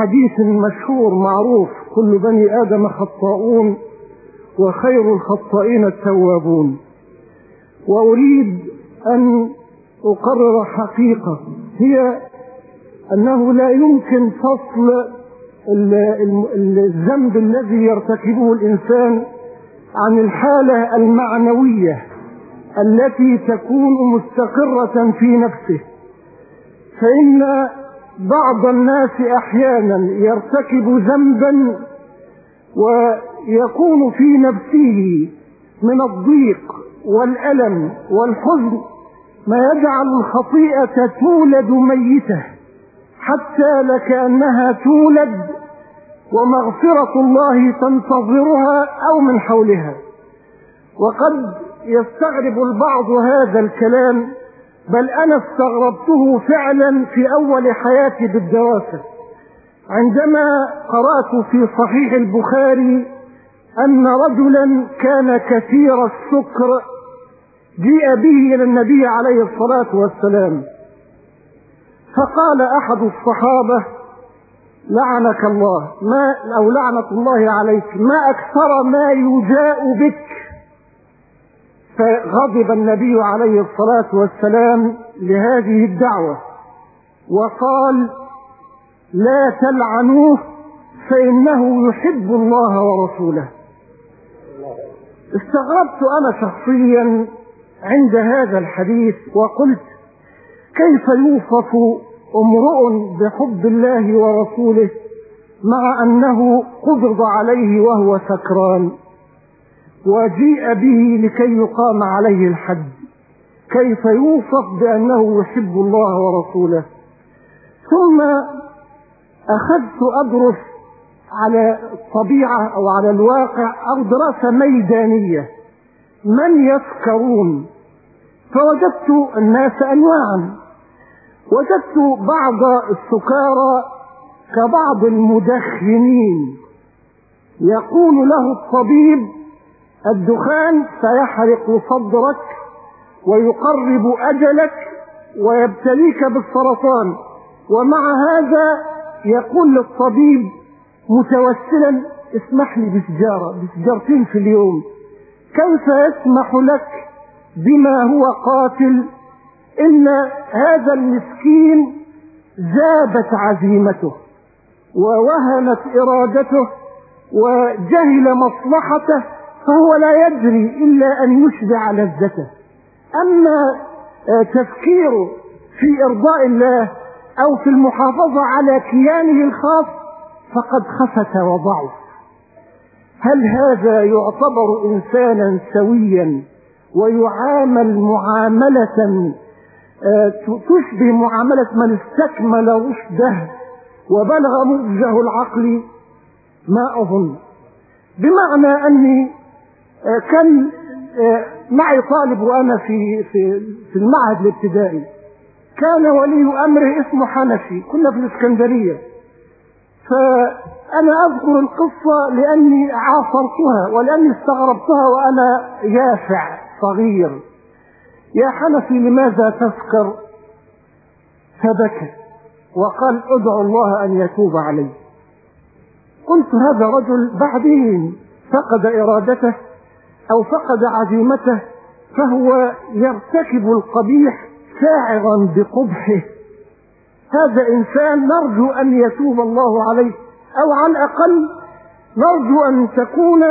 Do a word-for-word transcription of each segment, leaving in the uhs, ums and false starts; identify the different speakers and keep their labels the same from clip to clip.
Speaker 1: حديث مشهور معروف: كل بني آدم خطاؤون وخير الخطائين التوابون. وأريد أن أقرر حقيقة، هي أنه لا يمكن فصل الذنب الذي يرتكبه الإنسان عن الحالة المعنوية التي تكون مستقرة في نفسه. فإن بعض الناس أحيانا يرتكب ذنبا ويكون في نفسه من الضيق والألم والحزن ما يجعل الخطيئة تولد ميتة حتى لكأنها تولد ومغفرة الله تنتظرها أو من حولها. وقد يستغرب البعض هذا الكلام، بل أنا استغربته فعلا في أول حياتي بالدراسة، عندما قرأت في صحيح البخاري أن رجلا كان كثير السكر جيء به إلى النبي عليه الصلاة والسلام، فقال أحد الصحابة: لعنك الله، ما أو لعنة الله عليك، ما أكثر ما يجاء بك. فغضب النبي عليه الصلاة والسلام لهذه الدعوة وقال: لا تلعنوه فإنه يحب الله ورسوله. استغربت أنا شخصيا عند هذا الحديث وقلت: كيف يوصف امرؤ بحب الله ورسوله مع أنه قبض عليه وهو سكران وجيء به لكي يقام عليه الحد؟ كيف يوصف بأنه يحب الله ورسوله؟ ثم أخذت أدرس على الطبيعة أو على الواقع أو دراسة ميدانية من يسكرون، فوجدت الناس أنواعا. وجدت بعض السكارى كبعض المدخنين يقول له الطبيب: الدخان سيحرق صدرك ويقرب أجلك ويبتليك بالسرطان، ومع هذا يقول للطبيب متوسلا: اسمح لي بسجارة بسجارتين في اليوم. كيف يسمح لك بما هو قاتل؟ إن هذا المسكين زادت عزيمته ووهنت إرادته وجهل مصلحته، فهو لا يدري إلا أن يشبع لذته. أما تفكيره في إرضاء الله أو في المحافظة على كيانه الخاص فقد خفت وضعف. هل هذا يعتبر إنسانا سويا ويعامل معاملة تشبه معاملة من استكمل رشده وبلغ مبجه العقل؟ ما أظن. بمعنى أني كان معي طالب وأنا في في في المعهد الابتدائي، كان ولي أمره اسمه حنفي، كنا في الإسكندرية. فأنا أذكر القصة لأني عاصرتها ولأني استغربتها وأنا يافع صغير. يا حنفي لماذا تسكر؟ فبكى وقال: ادعو الله أن يتوب علي. قلت: هذا رجل بعدين فقد إرادته أو فقد عزيمته، فهو يرتكب القبيح ساعرا بقبحه. هذا إنسان نرجو أن يتوب الله عليه، أو على الأقل نرجو أن تكون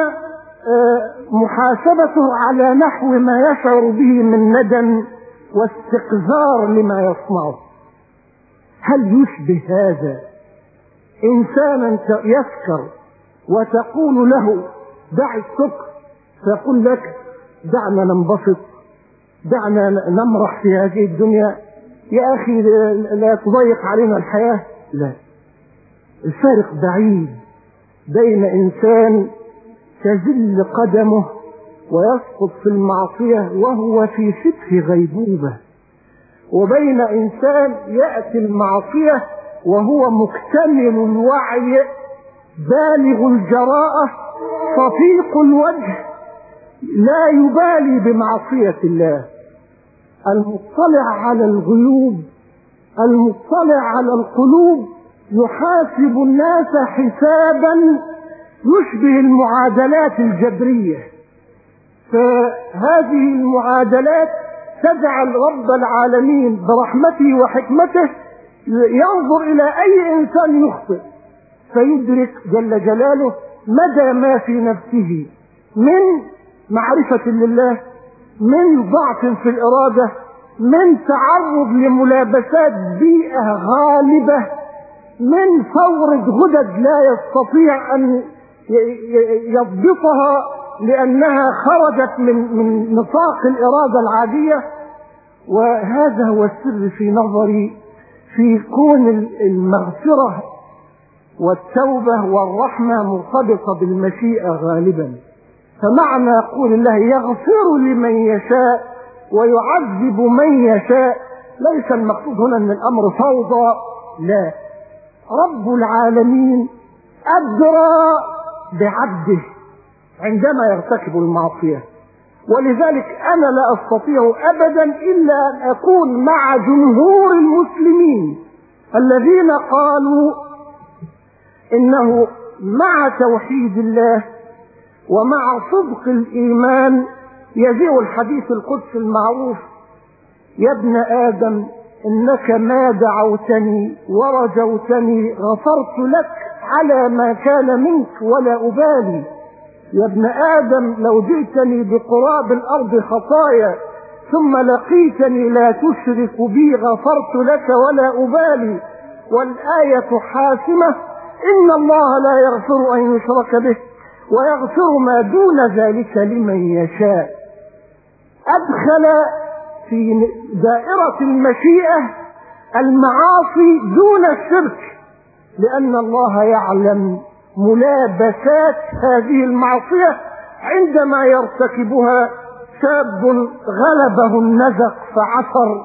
Speaker 1: محاسبته على نحو ما يشعر به من ندم واستقذار لما يصنعه. هل يشبه هذا إنسانا يسكر وتقول له: دع السكر، فيقول لك: دعنا ننبسط، دعنا نمرح في هذه الدنيا، يا أخي لا تضيق علينا الحياة؟ لا، الفارق بعيد بين إنسان تزل قدمه ويسقط في المعصية وهو في شبه غيبوبة، وبين إنسان يأتي المعصية وهو مكتمل الوعي بالغ الجراءة صفيق الوجه لا يبالي بمعصية الله، المطلع على الغيوب، المطلع على القلوب، يحاسب الناس حسابا يشبه المعادلات الجبرية. فهذه المعادلات تجعل رب العالمين برحمته وحكمته ينظر إلى أي إنسان يخطئ فيدرك جل جلاله مدى ما في نفسه من معرفة لله، من ضعف في الإرادة، من تعرض لملابسات بيئة غالبة، من ثورة غدد لا يستطيع أن يضبطها لأنها خرجت من من نطاق الإرادة العادية. وهذا هو السر في نظري في كون المغفرة والتوبة والرحمة مرتبطة بالمشيئة غالبا. فمعنى قول الله يغفر لمن يشاء ويعذب من يشاء ليس المقصود هنا ان الامر فوضى، لا، رب العالمين ادرى بعبده عندما يرتكب المعصية. ولذلك انا لا استطيع ابدا الا ان اكون مع جمهور المسلمين الذين قالوا انه مع توحيد الله ومع صدق الايمان يجيء الحديث القدسي المعروف: يا ابن آدم إنك ما دعوتني ورجوتني غفرت لك على ما كان منك ولا أبالي. يا ابن آدم لو جئتني بقراب الأرض خطايا ثم لقيتني لا تشرك بي غفرت لك ولا أبالي. والآية حاسمة: إن الله لا يغفر أن يشرك به ويغفر ما دون ذلك لمن يشاء. أدخل في دائرة المشيئة المعاصي دون الشرك، لأن الله يعلم ملابسات هذه المعصية عندما يرتكبها شاب غلبه النزق فعثر،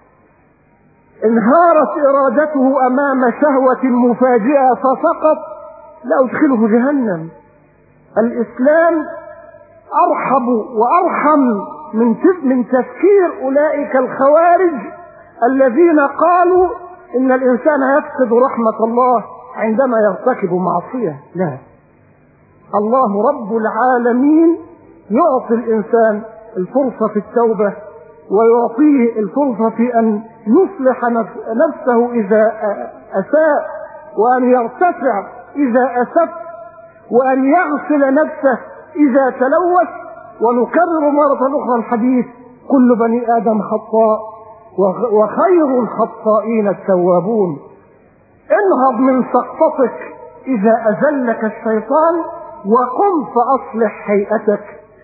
Speaker 1: انهارت إرادته أمام شهوة مفاجئة فسقط، لا أدخله جهنم. الإسلام أرحب وأرحم من من تفكير أولئك الخوارج الذين قالوا إن الإنسان يفقد رحمة الله عندما يرتكب معصية. لا، الله رب العالمين يعطي الإنسان الفرصة في التوبة ويعطيه الفرصة في أن يصلح نفسه إذا أساء، وأن يرتفع إذا أسف، وأن يغسل نفسه إذا تلوث. ونكرر مرة أخرى الحديث: كل بني آدم خطاء وخير الخطائين التوابون. انهض من سقطتك إذا أذلك الشيطان وقم فأصلح هيئتك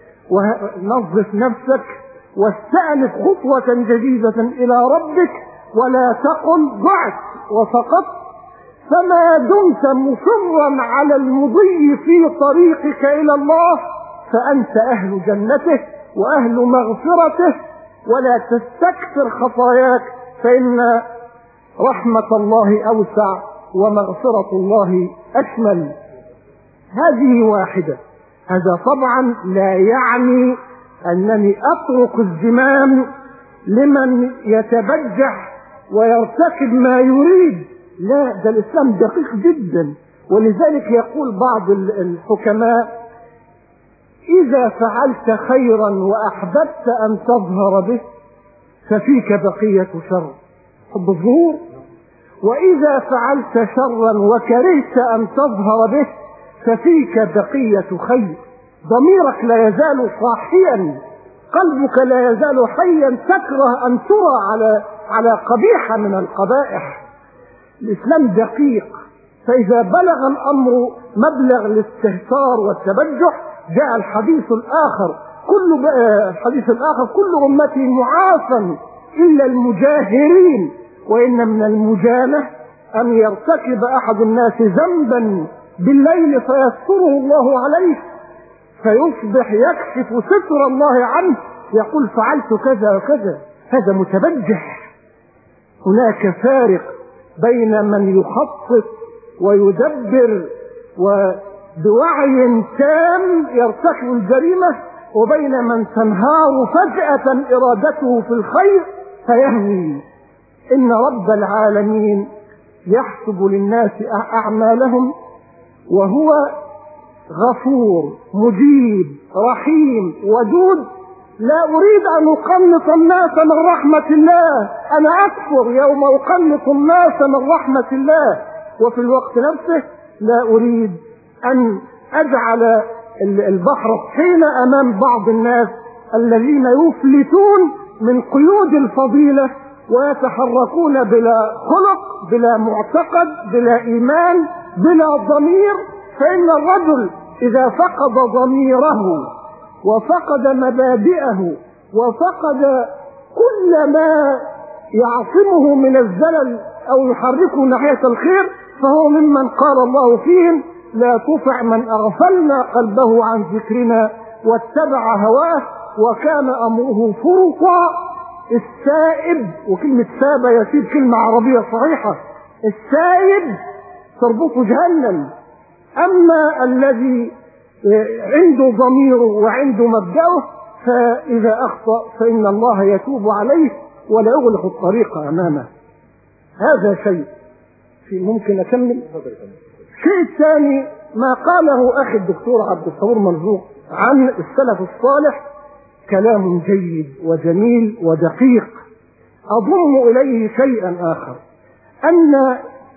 Speaker 1: ونظف نفسك واستأنف خطوة جديدة إلى ربك، ولا تقل ضعت وسقطت. فما دمت مصرا على المضي في طريقك إلى الله فأنت أهل جنته وأهل مغفرته، ولا تستكثر خطاياك فإن رحمة الله أوسع ومغفرة الله أشمل. هذه واحدة. هذا طبعا لا يعني أنني أترك الزمام لمن يتبجح ويرتكب ما يريد، لا، ده الإسلام دقيق جدا. ولذلك يقول بعض الحكماء: إذا فعلت خيرا وأحببت أن تظهر به ففيك بقية شر، حب الظهور. وإذا فعلت شرا وكرهت أن تظهر به ففيك بقية خير. ضميرك لا يزال صاحيا، قلبك لا يزال حيا، تكره أن ترى على على قبيحة من القبائح. الإسلام دقيق. فإذا بلغ الأمر مبلغ الاستهتار والتبجح جاء الحديث الآخر: كل الحديث الآخر كل أمتي معافى إلا المجاهرين، وإن من المجانة أن يرتكب أحد الناس ذنبا بالليل فيستره الله عليه فيصبح يكشف ستر الله عنه يقول فعلت كذا وكذا، هذا متبجح. هناك فارق بين من يخطط ويدبر وبوعي تام يرتكب الجريمة وبين من تنهار فجأة إرادته في الخير فيهوي. إن رب العالمين يحسب للناس أعمالهم وهو غفور مجيب رحيم ودود. لا أريد أن أقنط الناس من رحمة الله، أنا أكفر يوم أقنط الناس من رحمة الله، وفي الوقت نفسه لا أريد أن أجعل البحر الطحين أمام بعض الناس الذين يفلتون من قيود الفضيلة ويتحركون بلا خلق بلا معتقد بلا إيمان بلا ضمير. فإن الرجل إذا فقد ضميره وفقد مبادئه وفقد كل ما يعصمه من الزلل أو يحركه ناحية الخير فهو ممن قال الله فيهم لا تطع من أغفلنا قلبه عن ذكرنا واتبع هواه وكان أمره فرطا. السائب، وكلمة ساب يسيب كلمة عربية صحيحة، السائب تربطه جهنم. أما الذي عنده ضميره وعنده مبدأه فإذا أخطأ فإن الله يتوب عليه ولا يغلق الطريق أمامه. هذا شيء. في ممكن أكمل؟ الشيء الثاني ما قاله أخي الدكتور عبد الصبور مرزوق عن السلف الصالح كلام جيد وجميل ودقيق. أضم إليه شيئا آخر، أن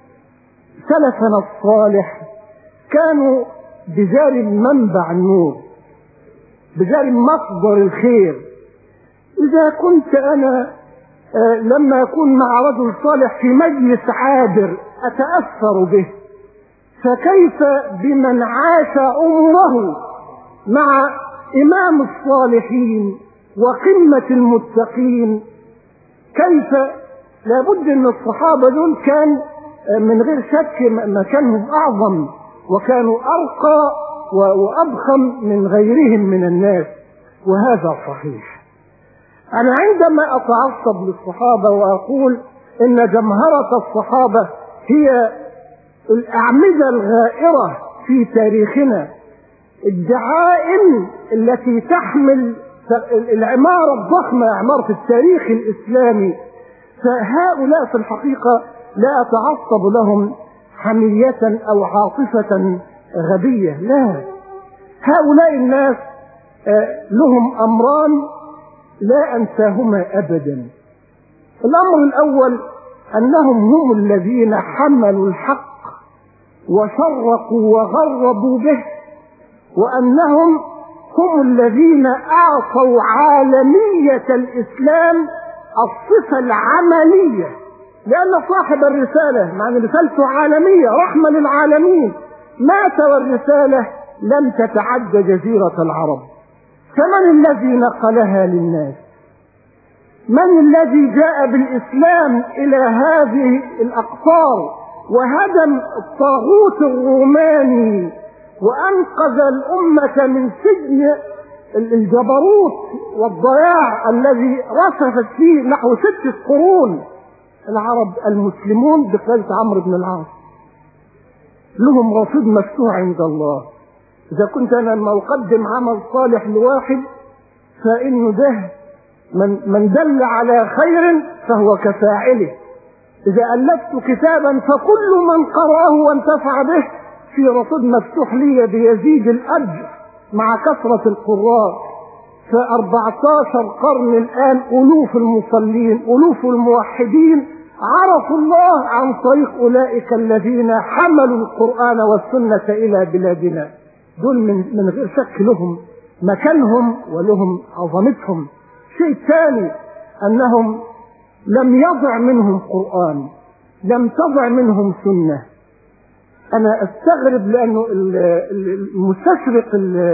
Speaker 1: سلفنا الصالح كانوا بجانب منبع النور، بجانب مصدر الخير. إذا كنت أنا لما أكون مع رجل صالح في مجلس عابر أتأثر به، فكيف بمن عاش عمره مع إمام الصالحين وقمة المتقين؟ كيف؟ لابد أن الصحابة دول كان من غير شك مكانهم أعظم وكانوا أرقى وأضخم من غيرهم من الناس، وهذا صحيح. أنا عندما أتعصب للصحابة وأقول إن جمهرة الصحابة هي الأعمدة الغائرة في تاريخنا، الدعائم التي تحمل العمارة الضخمة، عمارة التاريخ الإسلامي، فهؤلاء في الحقيقة لا أتعصب لهم حمية أو عاطفة غبية، لا. هؤلاء الناس لهم أمران لا أنساهما أبدا. الأمر الأول أنهم هم الذين حملوا الحق وشرقوا وغربوا به، وأنهم هم الذين أعطوا عالمية الإسلام الصفة العملية، لأن صاحب الرسالة مع أن رسالته عالمية رحمة للعالمين مات والرسالة لم تتعدى جزيرة العرب. فمن الذي نقلها للناس؟ من الذي جاء بالإسلام إلى هذه الأقطار وهدم الطاغوت الروماني وأنقذ الأمة من سجن الجبروت والضياع الذي رسفت فيه نحو ستة قرون؟ العرب المسلمون بقيادة عمرو بن العاص لهم رصيد مفتوح عند الله. إذا كنت أنا لما أقدم عمل صالح لواحد فإنه ده من, من دل على خير فهو كفاعله. إذا ألفت كتابا فكل من قرأه وانتفع به في رصيد مفتوح لي بيزيد الأجر مع كثرة القراء. فأربعتاشر قرن الآن ألوف المصلين ألوف الموحدين عرفوا الله عن طريق أولئك الذين حملوا القرآن والسنة إلى بلادنا. دول من, من غير شك لهم مكانهم ولهم عظمتهم. شيء ثاني أنهم لم يضع منهم قرآن، لم تضع منهم سنة. أنا أستغرب لأنه المستشرق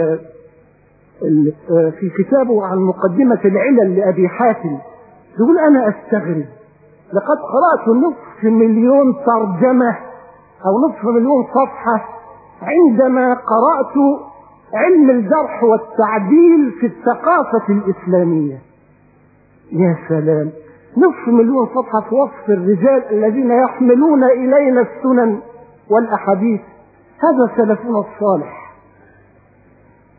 Speaker 1: في كتابه عن مقدمة العلل لأبي حاتم يقول أنا أستغرب لقد قرأت نصف مليون ترجمة أو نصف مليون صفحة عندما قرأت علم الجرح والتعديل في الثقافة الإسلامية. يا سلام، نصف مليون صفحة في وصف الرجال الذين يحملون إلينا السنن والأحاديث. هذا سلفنا الصالح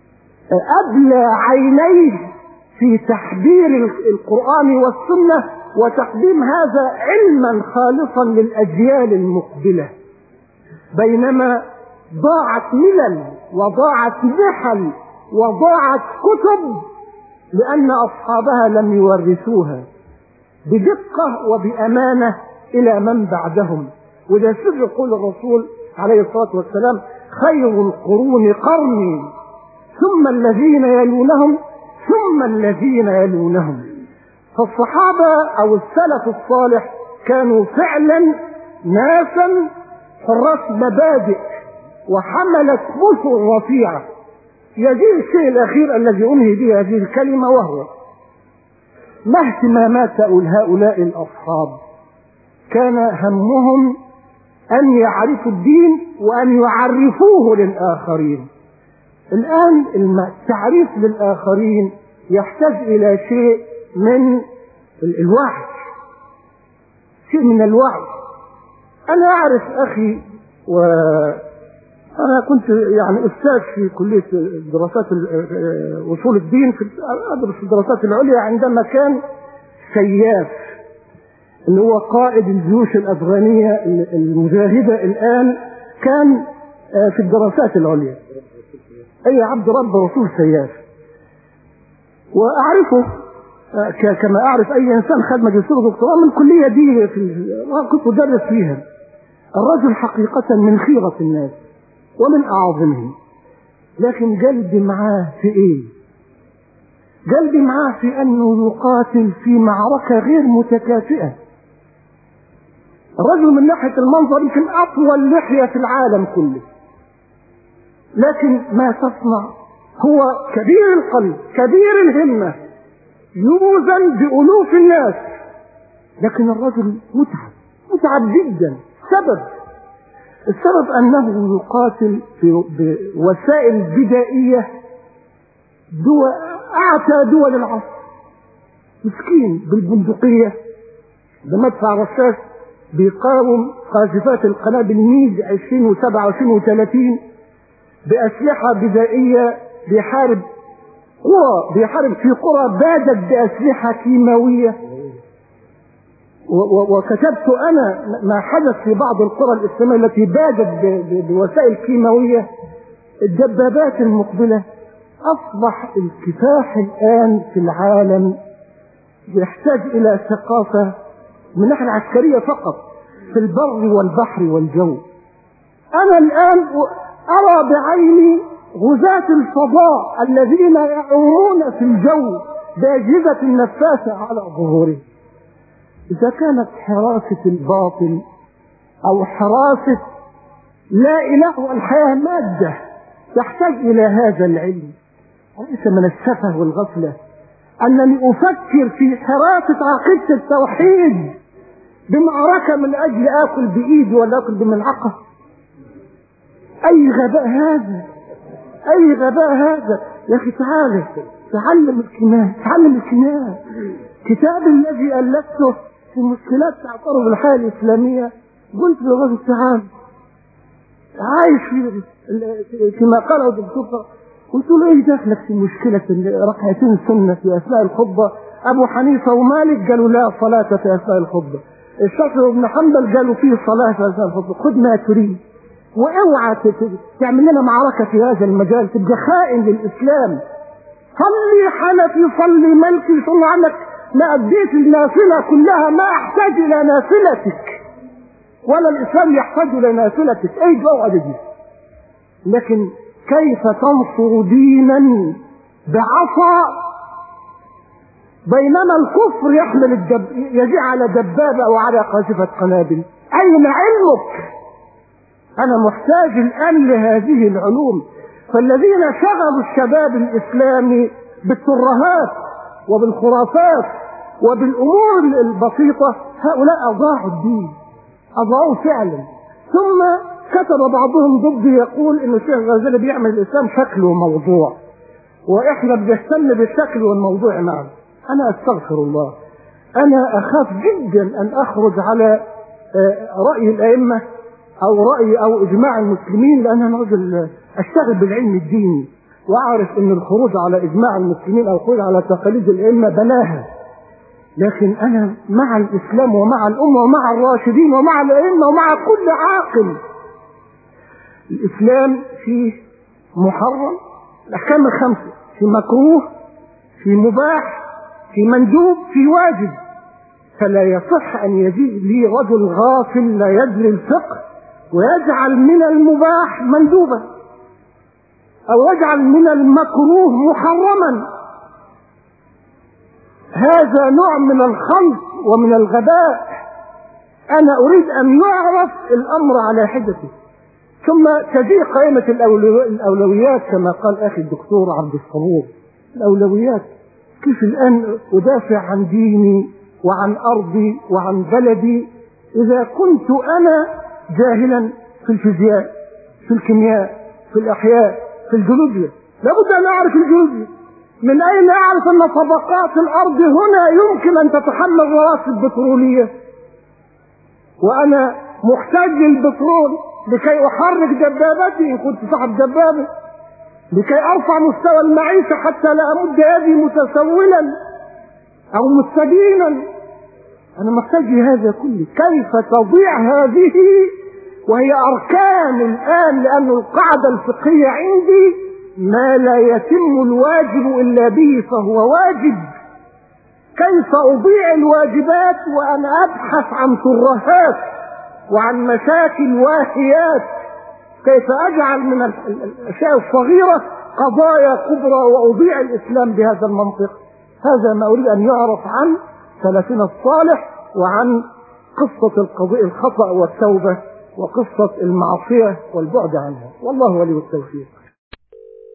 Speaker 1: أبلى عينيه في تحذير القرآن والسنة وتقديم هذا علما خالصا للأجيال المقبلة، بينما ضاعت ملل وضاعت نحل وضاعت كتب لأن أصحابها لم يورثوها بدقة وبأمانة إلى من بعدهم. وده سر يقول الرسول عليه الصلاة والسلام: خير القرون قرني ثم الذين يلونهم ثم الذين يلونهم. فالصحابة أو السلف الصالح كانوا فعلا ناسا حراس مبادئ وحملت بثر رفيعة. يجي الشيء الأخير الذي أنهي به هذه الكلمة، وهو ما اهتمامات هؤلاء الأصحاب. كان همهم أن يعرفوا الدين وأن يعرفوه للآخرين. الآن التعريف للآخرين يحتاج إلى شيء من الوعي، شيء من الوعي. أنا أعرف أخي، وأنا كنت يعني أستاذ في كلية دراسات وصول الدين، في أدرس الدراسات العليا عندما كان سياف اللي هو قائد الجيوش الأفغانية المجاهدة الآن، كان في الدراسات العليا، أي عبد رب رسول سياف. وأعرفه كما أعرف أي إنسان خد ماجستير ودكتوراه من الكلية دي، في كنت أدرس فيها. الرجل حقيقة من خيرة الناس ومن أعظمهم، لكن قلبي معاه في إيه؟ قلبي معاه في أنه يقاتل في معركة غير متكافئة. الرجل من ناحية المنظر يمكن أطول لحية في العالم كله، لكن ما تصنع هو كبير القلب كبير الهمة، يوزن بألوف الناس، لكن الرجل متعب متعب جدا. سبب السبب أنه يقاتل بوسائل بدائية دول أعتى دول العصر. مسكين بالبندقية بمدفع رشاش بيقاوم قاذفات القنابل ميج عشرين وسبعة وعشرين وثلاثين بأسلحة بدائية، بيحارب قرى بيحارب في قرى بادت بأسلحة كيماوية. وكتبت أنا ما حدث في بعض القرى الإسلامية التي بادت بوسائل كيماوية. الدبابات المقبلة أصبح الكفاح الآن في العالم يحتاج إلى ثقافة من الناحية العسكرية فقط، في البر والبحر والجو. أنا الآن أرى بعيني غزاة الفضاء الذين يعومون في الجو بأجهزة نفاثة على ظهورهم. إذا كانت حراسة الباطل أو حراسة لا إله والحياة مادة تحتاج إلى هذا العلم، وليس من السفه والغفلة أنني أفكر في حراسة عقيدة التوحيد بمعركة من أجل آكل بإيدي ولا آكل بملعقة. أي غباء هذا، أي غباء هذا. يا أخي تعالى تعلم الكيمياء، تعلم الكيمياء. كتاب الذي ألفته في مشكلات تعترض الحياة الإسلامية، قلت للرجل تعال عايش في كما قاله الدكتور، قلت له ايه دخلك في مشكلة ركعتين سنة في أثناء الخطبة؟ أبو حنيفة ومالك قالوا لا صلاة في أثناء الخطبة، الشافعي وابن حنبل قالوا فيه صلاة في أثناء الخطبة. خذ ما تريد واوعى تعمل لنا معركة في هذا المجال، تبقى خائن للإسلام. صلي حنفي صلي مالكي، صلي عنك ما أديت النافلة كلها، ما أحتاج إلى نافلتك ولا الإسلام يحتاج إلى نافلتك. أي جوعة دي. لكن كيف تنصر دينا بعصا بينما الكفر يحمل الدب يجي على دبابة أو على قاذفة قنابل؟ أين علمك؟ أنا محتاج الآن لهذه العلوم. فالذين شغلوا الشباب الإسلامي بالترهات وبالخرافات وبالأمور البسيطة، هؤلاء أضاعوا الدين، أضاعوا فعلا. ثم كتب بعضهم ضدي يقول إن الشيخ الغزالي بيعمل الإسلام شكل وموضوع، وإحنا بنهتم بالشكل والموضوع معا. أنا أستغفر الله، أنا أخاف جدا أن أخرج على رأي الأئمة أو رأي أو إجماع المسلمين، لأن أنا رجل أشتغل بالعلم الديني وأعرف أن الخروج على إجماع المسلمين أو الخروج على تقاليد الأئمة بلاها. لكن أنا مع الإسلام ومع الأمة ومع الراشدين ومع الأئمة ومع كل عاقل. الإسلام فيه محرم، الأحكام الخمسة، في مكروه، في مباح، في مندوب، في واجب. فلا يصح أن يجيء لي رجل غافل لا يدري الفقه ويجعل من المباح مندوبا أو يجعل من المكروه محرما. هذا نوع من الخلط ومن الغباء. أنا أريد أن يعرف الأمر على حدته، ثم تجيء قائمة الأولويات كما قال أخي الدكتور عبد الصبور. الأولويات كيف الآن أدافع عن ديني وعن أرضي وعن بلدي إذا كنت أنا جاهلا في الفيزياء، في الكيمياء، في الأحياء، في الجيولوجيا؟ لابد أن أعرف الجيولوجيا. من أين أعرف أن طبقات الأرض هنا يمكن أن تتحمل رواسب بترولية وأنا محتاج للبترول لكي أحرك دبابتي إن كنت صاحب دبابة، لكي أرفع مستوى المعيشة حتى لا أمد يدي متسولا أو مستدينا. أنا محتاج لهذا كله. كيف تضيع هذه وهي أركان الآن؟ لأن القاعدة الفقهية عندي ما لا يتم الواجب إلا به فهو واجب. كيف أضيع الواجبات وأنا أبحث عن ترهات وعن مشاكل واهيات؟ كيف أجعل من الأشياء الصغيرة قضايا كبرى وأضيع الإسلام بهذا المنطق؟ هذا ما أريد أن يعرف عن سلفنا الصالح وعن قصة القضاء الخطأ والتوبة وقصة المعصية والبعد عنها. والله ولي التوفيق.